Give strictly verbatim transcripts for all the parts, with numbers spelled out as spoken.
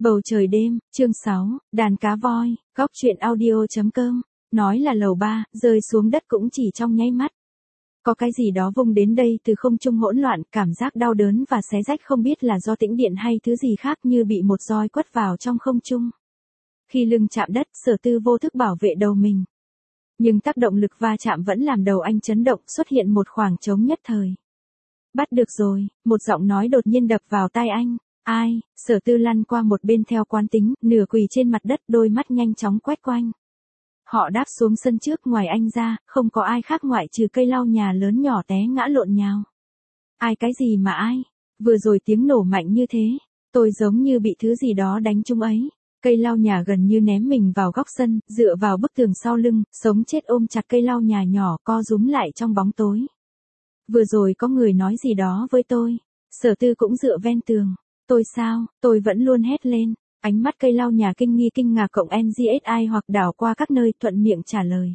Bầu trời đêm, chương sáu, đàn cá voi, góc truyện audio.com, nói là lầu ba, rơi xuống đất cũng chỉ trong nháy mắt. Có cái gì đó vung đến đây từ không trung hỗn loạn, cảm giác đau đớn và xé rách không biết là do tĩnh điện hay thứ gì khác như bị một roi quất vào trong không trung. Khi lưng chạm đất, Sở Tư vô thức bảo vệ đầu mình. Nhưng tác động lực va chạm vẫn làm đầu anh chấn động, xuất hiện một khoảng trống nhất thời. Bắt được rồi, một giọng nói đột nhiên đập vào tai anh. Ai? Sở Tư lăn qua một bên theo quán tính, nửa quỳ trên mặt đất, đôi mắt nhanh chóng quét quanh. Họ đáp xuống sân trước, ngoài anh ra, không có ai khác ngoại trừ cây lau nhà lớn nhỏ té ngã lộn nhào. Ai cái gì mà ai? Vừa rồi tiếng nổ mạnh như thế, tôi giống như bị thứ gì đó đánh trúng ấy. Cây lau nhà gần như ném mình vào góc sân, dựa vào bức tường sau lưng, sống chết ôm chặt cây lau nhà nhỏ, co rúm lại trong bóng tối. Vừa rồi có người nói gì đó với tôi. Sở Tư cũng dựa ven tường. Tôi sao? Tôi vẫn luôn hét lên. Ánh mắt cây lau nhà kinh nghi kinh ngạc cộng en giê ét i hoặc đảo qua các nơi, thuận miệng trả lời.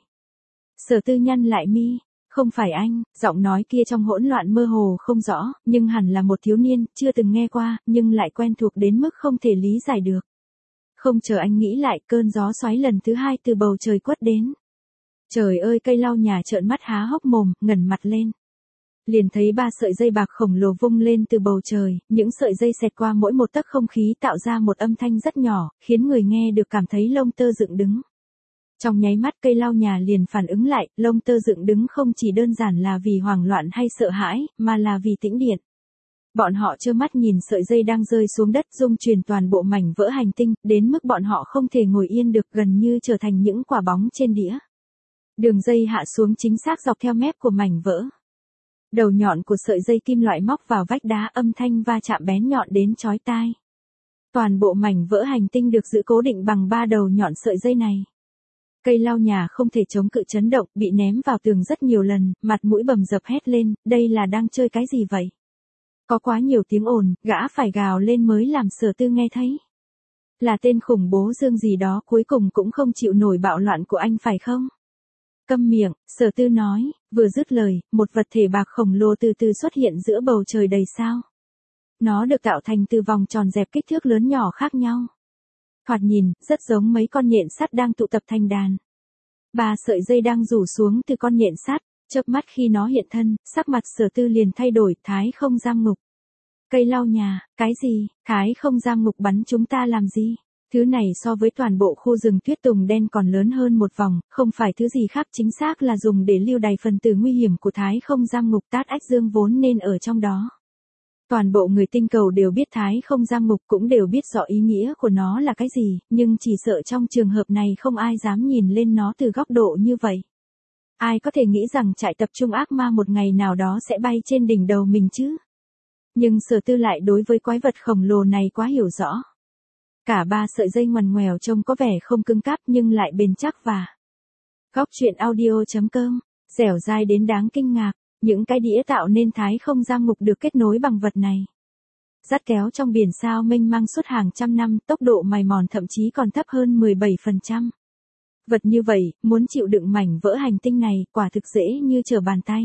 Sở Tư nhăn lại mi. Không phải anh, giọng nói kia trong hỗn loạn mơ hồ không rõ, nhưng hẳn là một thiếu niên, chưa từng nghe qua, nhưng lại quen thuộc đến mức không thể lý giải được. Không chờ anh nghĩ lại, cơn gió xoáy lần thứ hai từ bầu trời quất đến. Trời ơi, cây lau nhà trợn mắt há hốc mồm, ngẩng mặt lên. Liền thấy ba sợi dây bạc khổng lồ vung lên từ bầu trời, những sợi dây xẹt qua mỗi một tấc không khí tạo ra một âm thanh rất nhỏ, khiến người nghe được cảm thấy lông tơ dựng đứng. Trong nháy mắt cây lau nhà liền phản ứng lại, lông tơ dựng đứng không chỉ đơn giản là vì hoảng loạn hay sợ hãi, mà là vì tĩnh điện. Bọn họ trơ mắt nhìn sợi dây đang rơi xuống đất rung chuyển toàn bộ mảnh vỡ hành tinh, đến mức bọn họ không thể ngồi yên được, gần như trở thành những quả bóng trên đĩa. Đường dây hạ xuống chính xác dọc theo mép của mảnh vỡ. Đầu nhọn của sợi dây kim loại móc vào vách đá, âm thanh va chạm bén nhọn đến chói tai. Toàn bộ mảnh vỡ hành tinh được giữ cố định bằng ba đầu nhọn sợi dây này. Cây lau nhà không thể chống cự chấn động, bị ném vào tường rất nhiều lần, mặt mũi bầm dập hét lên, đây là đang chơi cái gì vậy? Có quá nhiều tiếng ồn, gã phải gào lên mới làm Sở Tư nghe thấy. Là tên khủng bố Dương gì đó cuối cùng cũng không chịu nổi bạo loạn của anh phải không? Câm miệng, Sở Tư nói, vừa dứt lời, một vật thể bạc khổng lồ từ từ xuất hiện giữa bầu trời đầy sao. Nó được tạo thành từ vòng tròn dẹp kích thước lớn nhỏ khác nhau. Thoạt nhìn, rất giống mấy con nhện sắt đang tụ tập thành đàn. Ba sợi dây đang rủ xuống từ con nhện sắt, chớp mắt khi nó hiện thân, sắc mặt Sở Tư liền thay đổi, thái không giam ngục. Cây lau nhà, cái gì, thái không giam ngục bắn chúng ta làm gì? Thứ này so với toàn bộ khu rừng tuyết tùng đen còn lớn hơn một vòng, không phải thứ gì khác, chính xác là dùng để lưu đày phần tử nguy hiểm của Thái không giam ngục Tát Ách Dương vốn nên ở trong đó. Toàn bộ người tinh cầu đều biết Thái không giam ngục, cũng đều biết rõ ý nghĩa của nó là cái gì, nhưng chỉ sợ trong trường hợp này không ai dám nhìn lên nó từ góc độ như vậy. Ai có thể nghĩ rằng trại tập trung ác ma một ngày nào đó sẽ bay trên đỉnh đầu mình chứ? Nhưng Sở Tư lại đối với quái vật khổng lồ này quá hiểu rõ. Cả ba sợi dây ngoằn ngoèo trông có vẻ không cứng cáp nhưng lại bền chắc và góc truyện audio.com, dẻo dai đến đáng kinh ngạc. Những cái đĩa tạo nên Thái không giam ngục được kết nối bằng vật này. Dắt kéo trong biển sao mênh mang suốt hàng trăm năm, tốc độ mài mòn thậm chí còn thấp hơn mười bảy phần trăm. Vật như vậy, muốn chịu đựng mảnh vỡ hành tinh này, quả thực dễ như trở bàn tay.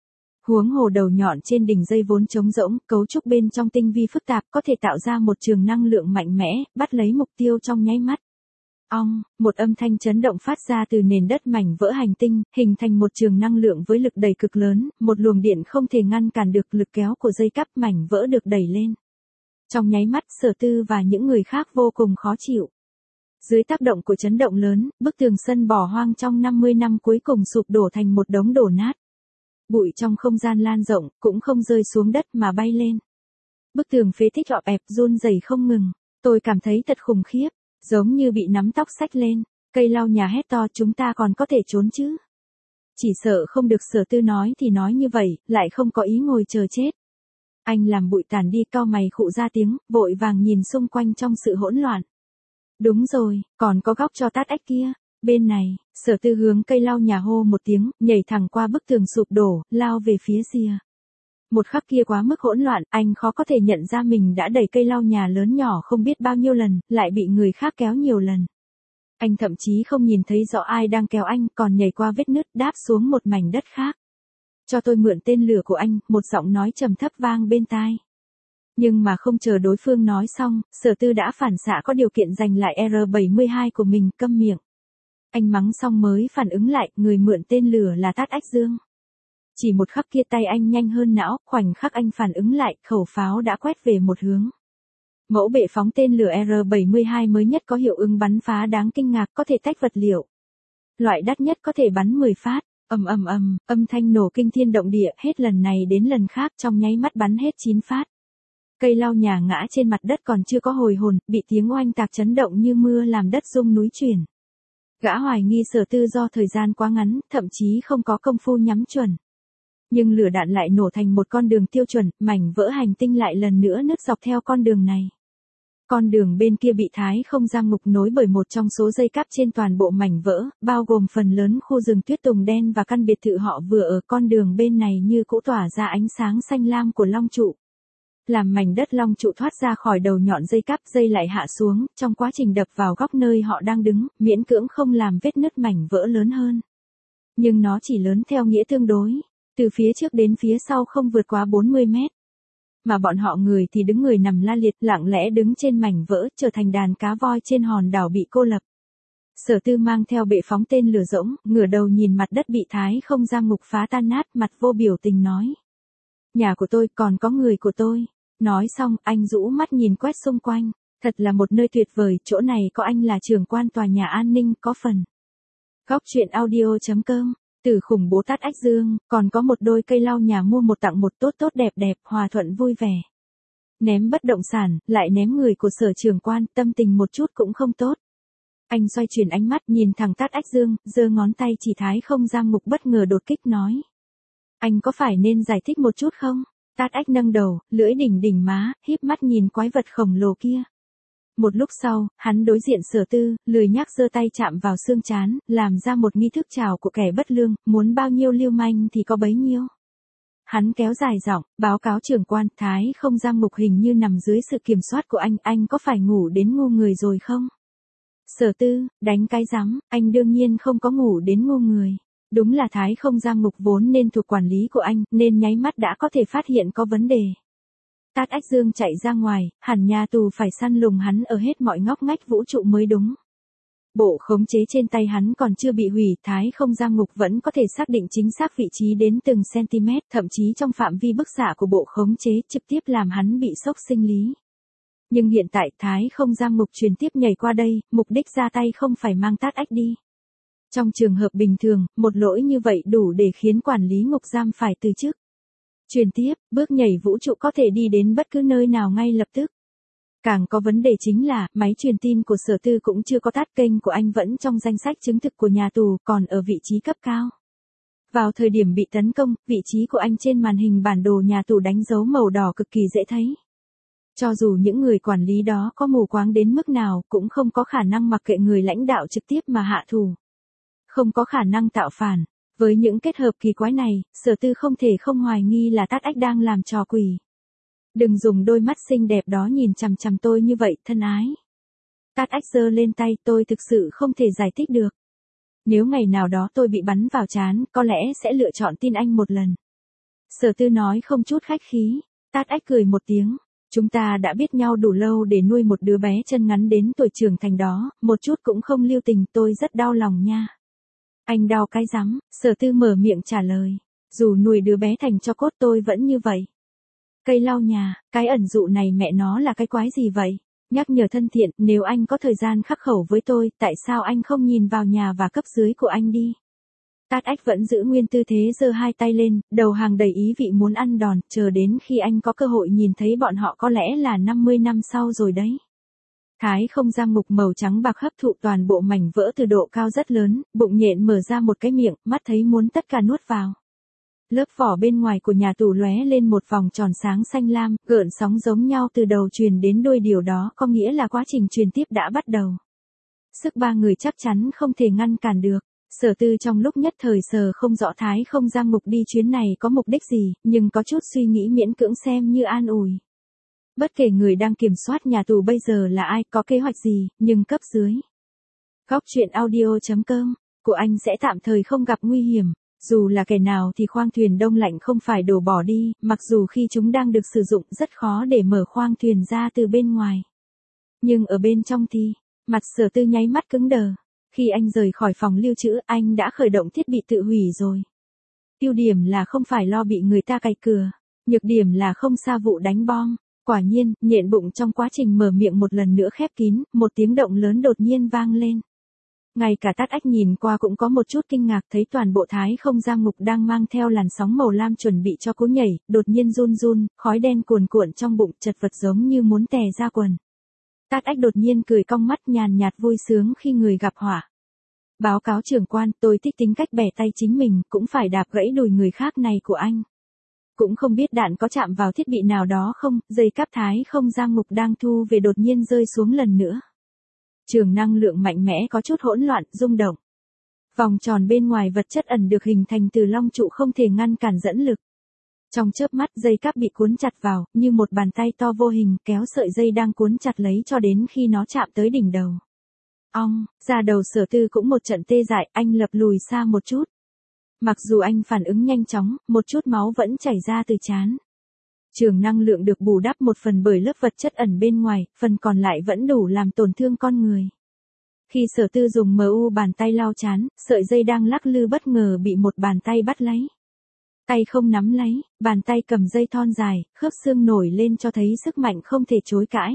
Huống hồ đầu nhọn trên đỉnh dây vốn trống rỗng, cấu trúc bên trong tinh vi phức tạp, có thể tạo ra một trường năng lượng mạnh mẽ, bắt lấy mục tiêu trong nháy mắt. Ong, một âm thanh chấn động phát ra từ nền đất mảnh vỡ hành tinh, hình thành một trường năng lượng với lực đẩy cực lớn, một luồng điện không thể ngăn cản được lực kéo của dây cáp, mảnh vỡ được đẩy lên. Trong nháy mắt, Sở Tư và những người khác vô cùng khó chịu. Dưới tác động của chấn động lớn, bức tường sân bỏ hoang trong năm mươi năm cuối cùng sụp đổ thành một đống đổ nát. Bụi trong không gian lan rộng, cũng không rơi xuống đất mà bay lên. Bức tường phế tích ọp ẹp run rẩy không ngừng. Tôi cảm thấy thật khủng khiếp, giống như bị nắm tóc xách lên. Cây lau nhà hét to, chúng ta còn có thể trốn chứ? Chỉ sợ không được. Sở Tư nói thì nói như vậy, lại không có ý ngồi chờ chết. Anh làm bụi tàn đi, cau mày khụ ra tiếng, vội vàng nhìn xung quanh trong sự hỗn loạn. Đúng rồi, còn có góc cho Tát Ách kia. Bên này, Sở Tư hướng cây lau nhà hô một tiếng, nhảy thẳng qua bức tường sụp đổ, lao về phía rìa. Một khắc kia quá mức hỗn loạn, anh khó có thể nhận ra mình đã đẩy cây lau nhà lớn nhỏ không biết bao nhiêu lần, lại bị người khác kéo nhiều lần. Anh thậm chí không nhìn thấy rõ ai đang kéo anh, còn nhảy qua vết nứt đáp xuống một mảnh đất khác. Cho tôi mượn tên lửa của anh, một giọng nói trầm thấp vang bên tai. Nhưng mà không chờ đối phương nói xong, Sở Tư đã phản xạ có điều kiện giành lại R bảy mươi hai của mình, câm miệng. Anh mắng xong mới phản ứng lại, người mượn tên lửa là Tát Ách Dương. Chỉ một khắc kia tay anh nhanh hơn não, khoảnh khắc anh phản ứng lại, khẩu pháo đã quét về một hướng. Mẫu bệ phóng tên lửa R bảy mươi hai mới nhất có hiệu ứng bắn phá đáng kinh ngạc, có thể tách vật liệu. Loại đắt nhất có thể bắn mười phát, ầm ầm ầm, âm thanh nổ kinh thiên động địa, hết lần này đến lần khác trong nháy mắt bắn hết chín phát. Cây lau nhà ngã trên mặt đất còn chưa có hồi hồn, bị tiếng oanh tạc chấn động như mưa làm đất rung núi chuyển. Gã hoài nghi Sở Tư do thời gian quá ngắn, thậm chí không có công phu nhắm chuẩn. Nhưng lửa đạn lại nổ thành một con đường tiêu chuẩn, mảnh vỡ hành tinh lại lần nữa nứt dọc theo con đường này. Con đường bên kia bị Thái Không Giang Ngục nối bởi một trong số dây cáp trên toàn bộ mảnh vỡ, bao gồm phần lớn khu rừng tuyết tùng đen và căn biệt thự họ vừa ở. Con đường bên này như cũ tỏa ra ánh sáng xanh lam của long trụ. Làm mảnh đất long trụ thoát ra khỏi đầu nhọn dây cáp, dây lại hạ xuống, trong quá trình đập vào góc nơi họ đang đứng, miễn cưỡng không làm vết nứt mảnh vỡ lớn hơn. Nhưng nó chỉ lớn theo nghĩa tương đối, từ phía trước đến phía sau không vượt quá bốn mươi mét. Mà bọn họ người thì đứng người nằm la liệt, lặng lẽ đứng trên mảnh vỡ, trở thành đàn cá voi trên hòn đảo bị cô lập. Sở Tư mang theo bệ phóng tên lửa rỗng, ngửa đầu nhìn mặt đất bị Thái Không Giang Ngục phá tan nát, mặt vô biểu tình nói. Nhà của tôi, còn có người của tôi. Nói xong, anh rũ mắt nhìn quét xung quanh. Thật là một nơi tuyệt vời, chỗ này có anh là trưởng quan tòa nhà an ninh, có phần. Góc truyện audio chấm com, từ khủng bố Tát Ách Dương, còn có một đôi cây lau nhà mua một tặng một, tốt tốt đẹp đẹp, hòa thuận vui vẻ. Ném bất động sản, lại ném người của Sở trưởng quan, tâm tình một chút cũng không tốt. Anh xoay chuyển ánh mắt nhìn thẳng Tát Ách Dương, giơ ngón tay chỉ Thái Không Giang Ngục bất ngờ đột kích nói. Anh có phải nên giải thích một chút không? Tát Ách nâng đầu, lưỡi đỉnh đỉnh má, híp mắt nhìn quái vật khổng lồ kia. Một lúc sau, hắn đối diện Sở Tư, lười nhác giơ tay chạm vào xương trán, làm ra một nghi thức chào của kẻ bất lương, muốn bao nhiêu lưu manh thì có bấy nhiêu. Hắn kéo dài giọng, báo cáo trưởng quan, Thái Không Giang Ngục hình như nằm dưới sự kiểm soát của anh, anh có phải ngủ đến ngu người rồi không? Sở Tư, đánh cái rắm, anh đương nhiên không có ngủ đến ngu người. Đúng là Thái Không Giang Ngục vốn nên thuộc quản lý của anh, nên nháy mắt đã có thể phát hiện có vấn đề. Tát Ách Dương chạy ra ngoài, hẳn nhà tù phải săn lùng hắn ở hết mọi ngóc ngách vũ trụ mới đúng. Bộ khống chế trên tay hắn còn chưa bị hủy, Thái Không Giang Ngục vẫn có thể xác định chính xác vị trí đến từng cm, thậm chí trong phạm vi bức xạ của bộ khống chế, trực tiếp làm hắn bị sốc sinh lý. Nhưng hiện tại Thái Không Giang Ngục truyền tiếp nhảy qua đây, mục đích ra tay không phải mang Tát Ách đi. Trong trường hợp bình thường, một lỗi như vậy đủ để khiến quản lý ngục giam phải từ chức. Truyền tiếp, bước nhảy vũ trụ có thể đi đến bất cứ nơi nào ngay lập tức. Càng có vấn đề chính là, máy truyền tin của Sở Tư cũng chưa có tắt, kênh của anh vẫn trong danh sách chứng thực của nhà tù, còn ở vị trí cấp cao. Vào thời điểm bị tấn công, vị trí của anh trên màn hình bản đồ nhà tù đánh dấu màu đỏ cực kỳ dễ thấy. Cho dù những người quản lý đó có mù quáng đến mức nào, cũng không có khả năng mặc kệ người lãnh đạo trực tiếp mà hạ thủ. Không có khả năng tạo phản. Với những kết hợp kỳ quái này, Sở Tư không thể không hoài nghi là Tát Ách đang làm trò quỷ. Đừng dùng đôi mắt xinh đẹp đó nhìn chằm chằm tôi như vậy, thân ái. Tát Ách giơ lên tay, tôi thực sự không thể giải thích được. Nếu ngày nào đó tôi bị bắn vào trán, có lẽ sẽ lựa chọn tin anh một lần. Sở Tư nói không chút khách khí. Tát Ách cười một tiếng. Chúng ta đã biết nhau đủ lâu để nuôi một đứa bé chân ngắn đến tuổi trưởng thành đó, một chút cũng không lưu tình, tôi rất đau lòng nha. Anh đau cái rắm, Sở Tư mở miệng trả lời. Dù nuôi đứa bé thành cho cốt tôi vẫn như vậy. Cây lau nhà, cái ẩn dụ này mẹ nó là cái quái gì vậy? Nhắc nhở thân thiện, nếu anh có thời gian khắc khẩu với tôi, tại sao anh không nhìn vào nhà và cấp dưới của anh đi? Tát Ách vẫn giữ nguyên tư thế giơ hai tay lên, đầu hàng đầy ý vị muốn ăn đòn, chờ đến khi anh có cơ hội nhìn thấy bọn họ có lẽ là năm mươi năm sau rồi đấy. Thái Không Giang Ngục màu trắng bạc hấp thụ toàn bộ mảnh vỡ từ độ cao rất lớn, bụng nhện mở ra một cái miệng, mắt thấy muốn tất cả nuốt vào. Lớp vỏ bên ngoài của nhà tù lóe lên một vòng tròn sáng xanh lam, gợn sóng giống nhau từ đầu truyền đến đuôi, điều đó có nghĩa là quá trình truyền tiếp đã bắt đầu. Sức ba người chắc chắn không thể ngăn cản được. Sở Tư trong lúc nhất thời sờ không rõ Thái Không Giang Ngục đi chuyến này có mục đích gì, nhưng có chút suy nghĩ miễn cưỡng xem như an ủi. Bất kể người đang kiểm soát nhà tù bây giờ là ai, có kế hoạch gì, nhưng cấp dưới. Góc truyện audio chấm com của anh sẽ tạm thời không gặp nguy hiểm. Dù là kẻ nào thì khoang thuyền đông lạnh không phải đổ bỏ đi, mặc dù khi chúng đang được sử dụng rất khó để mở khoang thuyền ra từ bên ngoài. Nhưng ở bên trong thì, mặt Sở Tư nháy mắt cứng đờ. Khi anh rời khỏi phòng lưu trữ, anh đã khởi động thiết bị tự hủy rồi. Ưu điểm là không phải lo bị người ta cày cửa, nhược điểm là không xa vụ đánh bom. Quả nhiên, nhện bụng trong quá trình mở miệng một lần nữa khép kín, một tiếng động lớn đột nhiên vang lên. Ngay cả Tát Ách nhìn qua cũng có một chút kinh ngạc, thấy toàn bộ thái không giam ngục đang mang theo làn sóng màu lam chuẩn bị cho cú nhảy, đột nhiên run run, khói đen cuồn cuộn trong bụng, chật vật giống như muốn tè ra quần. Tát Ách đột nhiên cười cong mắt nhàn nhạt vui sướng khi người gặp họa. Báo cáo trưởng quan, tôi thích tính cách bẻ tay chính mình, cũng phải đạp gãy đùi người khác này của anh. Cũng không biết đạn có chạm vào thiết bị nào đó không, dây cáp thái không giam ngục đang thu về đột nhiên rơi xuống lần nữa. Trường năng lượng mạnh mẽ có chút hỗn loạn, rung động. Vòng tròn bên ngoài vật chất ẩn được hình thành từ long trụ không thể ngăn cản dẫn lực. Trong chớp mắt dây cáp bị cuốn chặt vào, như một bàn tay to vô hình kéo sợi dây đang cuốn chặt lấy cho đến khi nó chạm tới đỉnh đầu. Ong, da đầu Sở Tư cũng một trận tê dại, anh lập lùi xa một chút. Mặc dù anh phản ứng nhanh chóng, một chút máu vẫn chảy ra từ trán. Trường năng lượng được bù đắp một phần bởi lớp vật chất ẩn bên ngoài, phần còn lại vẫn đủ làm tổn thương con người. Khi Sở Tư dùng em u bàn tay lau trán, sợi dây đang lắc lư bất ngờ bị một bàn tay bắt lấy. Tay không nắm lấy, bàn tay cầm dây thon dài, khớp xương nổi lên cho thấy sức mạnh không thể chối cãi.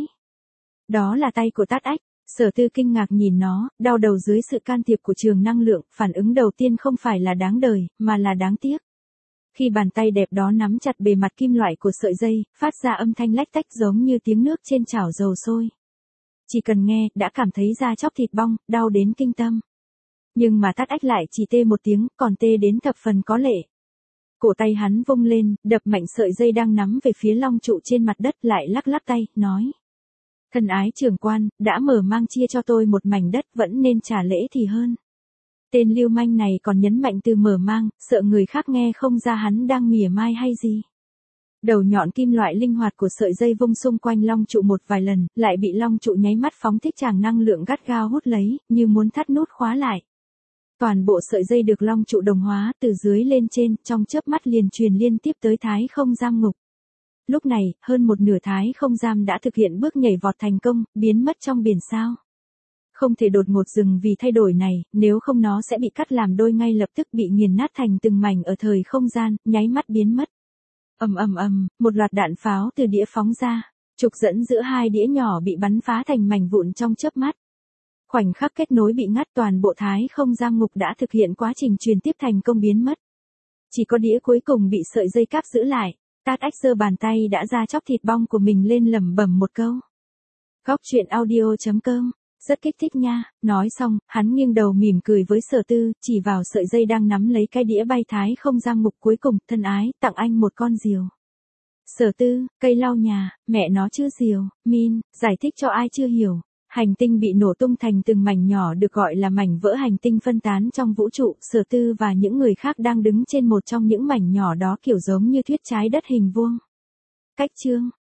Đó là tay của Tát Ách. Sở Tư kinh ngạc nhìn nó, đau đầu dưới sự can thiệp của trường năng lượng, phản ứng đầu tiên không phải là đáng đời, mà là đáng tiếc. Khi bàn tay đẹp đó nắm chặt bề mặt kim loại của sợi dây, phát ra âm thanh lách tách giống như tiếng nước trên chảo dầu sôi. Chỉ cần nghe, đã cảm thấy da chóc thịt bong, đau đến kinh tâm. Nhưng mà Tát Ách lại chỉ tê một tiếng, còn tê đến thập phần có lệ. Cổ tay hắn vung lên, đập mạnh sợi dây đang nắm về phía long trụ trên mặt đất, lại lắc lắc tay, nói. Thân ái trưởng quan, đã mở mang chia cho tôi một mảnh đất, vẫn nên trả lễ thì hơn. Tên lưu manh này còn nhấn mạnh từ mở mang, sợ người khác nghe không ra hắn đang mỉa mai hay gì. Đầu nhọn kim loại linh hoạt của sợi dây vung xung quanh long trụ một vài lần, lại bị long trụ nháy mắt phóng thích tràng năng lượng gắt gao hút lấy, như muốn thắt nút khóa lại. Toàn bộ sợi dây được long trụ đồng hóa, từ dưới lên trên, trong chớp mắt liền truyền liên tiếp tới thái không giam ngục. Lúc này, hơn một nửa thái không giam đã thực hiện bước nhảy vọt thành công, biến mất trong biển sao. Không thể đột ngột dừng vì thay đổi này, nếu không nó sẽ bị cắt làm đôi ngay lập tức, bị nghiền nát thành từng mảnh ở thời không gian, nháy mắt biến mất. Ầm ầm ầm, một loạt đạn pháo từ đĩa phóng ra, trục dẫn giữa hai đĩa nhỏ bị bắn phá thành mảnh vụn trong chớp mắt. Khoảnh khắc kết nối bị ngắt, toàn bộ thái không giam ngục đã thực hiện quá trình truyền tiếp thành công biến mất. Chỉ có đĩa cuối cùng bị sợi dây cáp giữ lại. Tát Ách giơ bàn tay đã ra chóc thịt bong của mình lên lẩm bẩm một câu. Góc truyện audio chấm com, rất kích thích nha. Nói xong, hắn nghiêng đầu mỉm cười với Sở Tư, chỉ vào sợi dây đang nắm lấy cái đĩa bay thái không giam ngục cuối cùng, thân ái, tặng anh một con diều. Sở Tư, cây lau nhà, mẹ nó chứ diều, Min, giải thích cho ai chưa hiểu. Hành tinh bị nổ tung thành từng mảnh nhỏ được gọi là mảnh vỡ hành tinh phân tán trong vũ trụ, Sở Tư và những người khác đang đứng trên một trong những mảnh nhỏ đó, kiểu giống như thuyết trái đất hình vuông. Cách chương